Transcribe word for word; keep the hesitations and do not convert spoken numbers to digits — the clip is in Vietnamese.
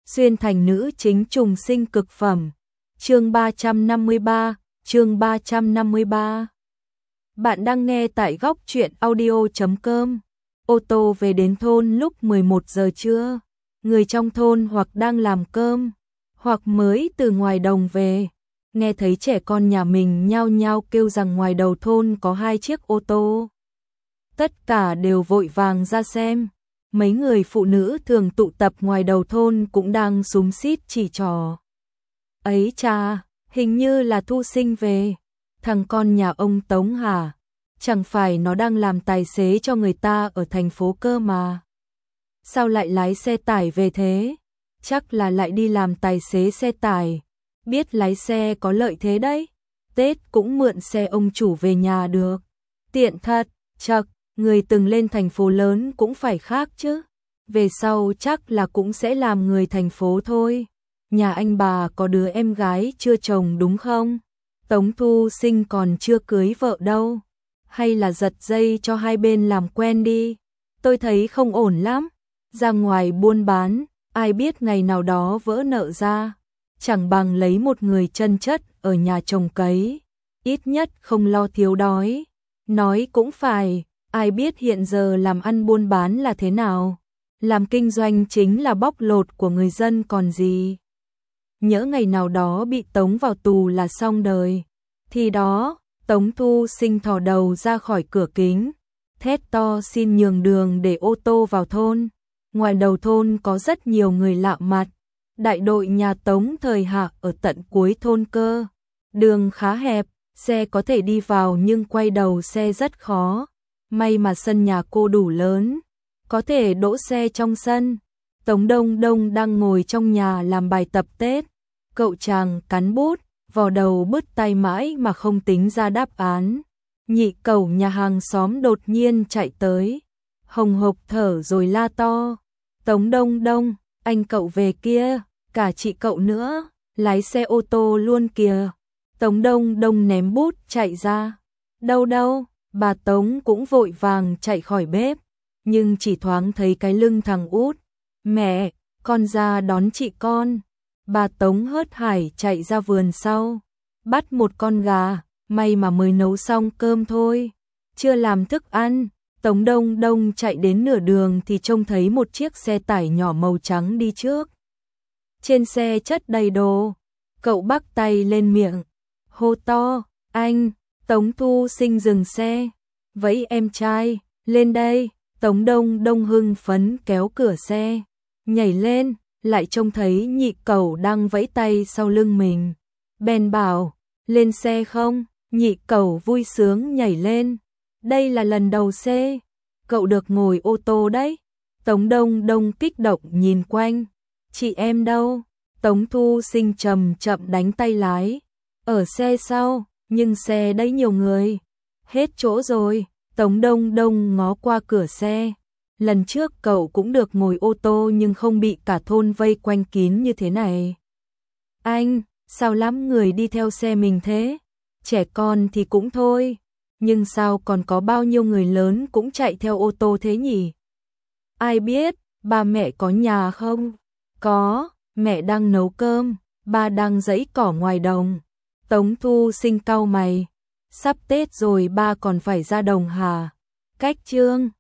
xuyên thành nữ chính trùng sinh cực phẩm. Chương ba trăm năm mươi ba, chương ba trăm năm mươi ba. Bạn đang nghe tại góc truyện audio chấm com. Ô tô về đến thôn lúc mười một giờ trưa. Người trong thôn hoặc đang làm cơm, hoặc mới từ ngoài đồng về. Nghe thấy trẻ con nhà mình nhao nhao kêu rằng ngoài đầu thôn có hai chiếc ô tô. Tất cả đều vội vàng ra xem. Mấy người phụ nữ thường tụ tập ngoài đầu thôn cũng đang xúm xít chỉ trò. Ấy cha, hình như là Thu Sinh về. Thằng con nhà ông Tống hả? Chẳng phải nó đang làm tài xế cho người ta ở thành phố cơ mà. Sao lại lái xe tải về thế? Chắc là lại đi làm tài xế xe tải. Biết lái xe có lợi thế đấy. Tết cũng mượn xe ông chủ về nhà được. Tiện thật, chậc, người từng lên thành phố lớn cũng phải khác chứ. Về sau chắc là cũng sẽ làm người thành phố thôi. Nhà anh bà có đứa em gái chưa chồng đúng không? Tống Thu Sinh còn chưa cưới vợ đâu. Hay là giật dây cho hai bên làm quen đi. Tôi thấy không ổn lắm. Ra ngoài buôn bán, ai biết ngày nào đó vỡ nợ ra. Chẳng bằng lấy một người chân chất ở nhà trồng cấy. Ít nhất không lo thiếu đói. Nói cũng phải, ai biết hiện giờ làm ăn buôn bán là thế nào. Làm kinh doanh chính là bóc lột của người dân còn gì. Nhỡ ngày nào đó bị tống vào tù là xong đời. Thì đó, Tống Thu Sinh thò đầu ra khỏi cửa kính, thét to xin nhường đường để ô tô vào thôn. Ngoài đầu thôn có rất nhiều người lạ mặt. Đại đội nhà Tống thời Hạ ở tận cuối thôn cơ. Đường khá hẹp, xe có thể đi vào nhưng quay đầu xe rất khó. May mà sân nhà cô đủ lớn, có thể đỗ xe trong sân. Tống Đông Đông đang ngồi trong nhà làm bài tập Tết. Cậu chàng cắn bút, vò đầu bứt tay mãi mà không tính ra đáp án. Nhị cẩu nhà hàng xóm đột nhiên chạy tới, hồng hộc thở rồi la to. Tống Đông Đông, anh cậu về kia, cả chị cậu nữa, lái xe ô tô luôn kìa. Tống Đông Đông ném bút chạy ra. Đâu đâu, bà Tống cũng vội vàng chạy khỏi bếp, nhưng chỉ thoáng thấy cái lưng thằng út. Mẹ, con ra đón chị con. Bà Tống hớt hải chạy ra vườn sau, bắt một con gà, may mà mới nấu xong cơm thôi, chưa làm thức ăn. Tống Đông Đông chạy đến nửa đường thì trông thấy một chiếc xe tải nhỏ màu trắng đi trước. Trên xe chất đầy đồ, cậu bắt tay lên miệng, hô to, anh. Tống Thu Sinh dừng xe, vẫy em trai, lên đây. Tống Đông Đông hưng phấn kéo cửa xe, nhảy lên, lại trông thấy nhị cẩu đang vẫy tay sau lưng mình. Bèn bảo, lên xe không? Nhị cẩu vui sướng nhảy lên. Đây là lần đầu xe, cậu được ngồi ô tô đấy. Tống Đông Đông kích động nhìn quanh. Chị em đâu? Tống Thu Sinh chậm chậm đánh tay lái. Ở xe sau, nhưng xe đấy nhiều người. Hết chỗ rồi. Tống Đông Đông ngó qua cửa xe. Lần trước cậu cũng được ngồi ô tô nhưng không bị cả thôn vây quanh kín như thế này. Anh, sao lắm người đi theo xe mình thế? Trẻ con thì cũng thôi, nhưng sao còn có bao nhiêu người lớn cũng chạy theo ô tô thế nhỉ? Ai biết, ba mẹ có nhà không? Có, mẹ đang nấu cơm, ba đang giẫy cỏ ngoài đồng. Tống Thu Sinh cau mày. Sắp Tết rồi ba còn phải ra đồng hả? Cách Trương,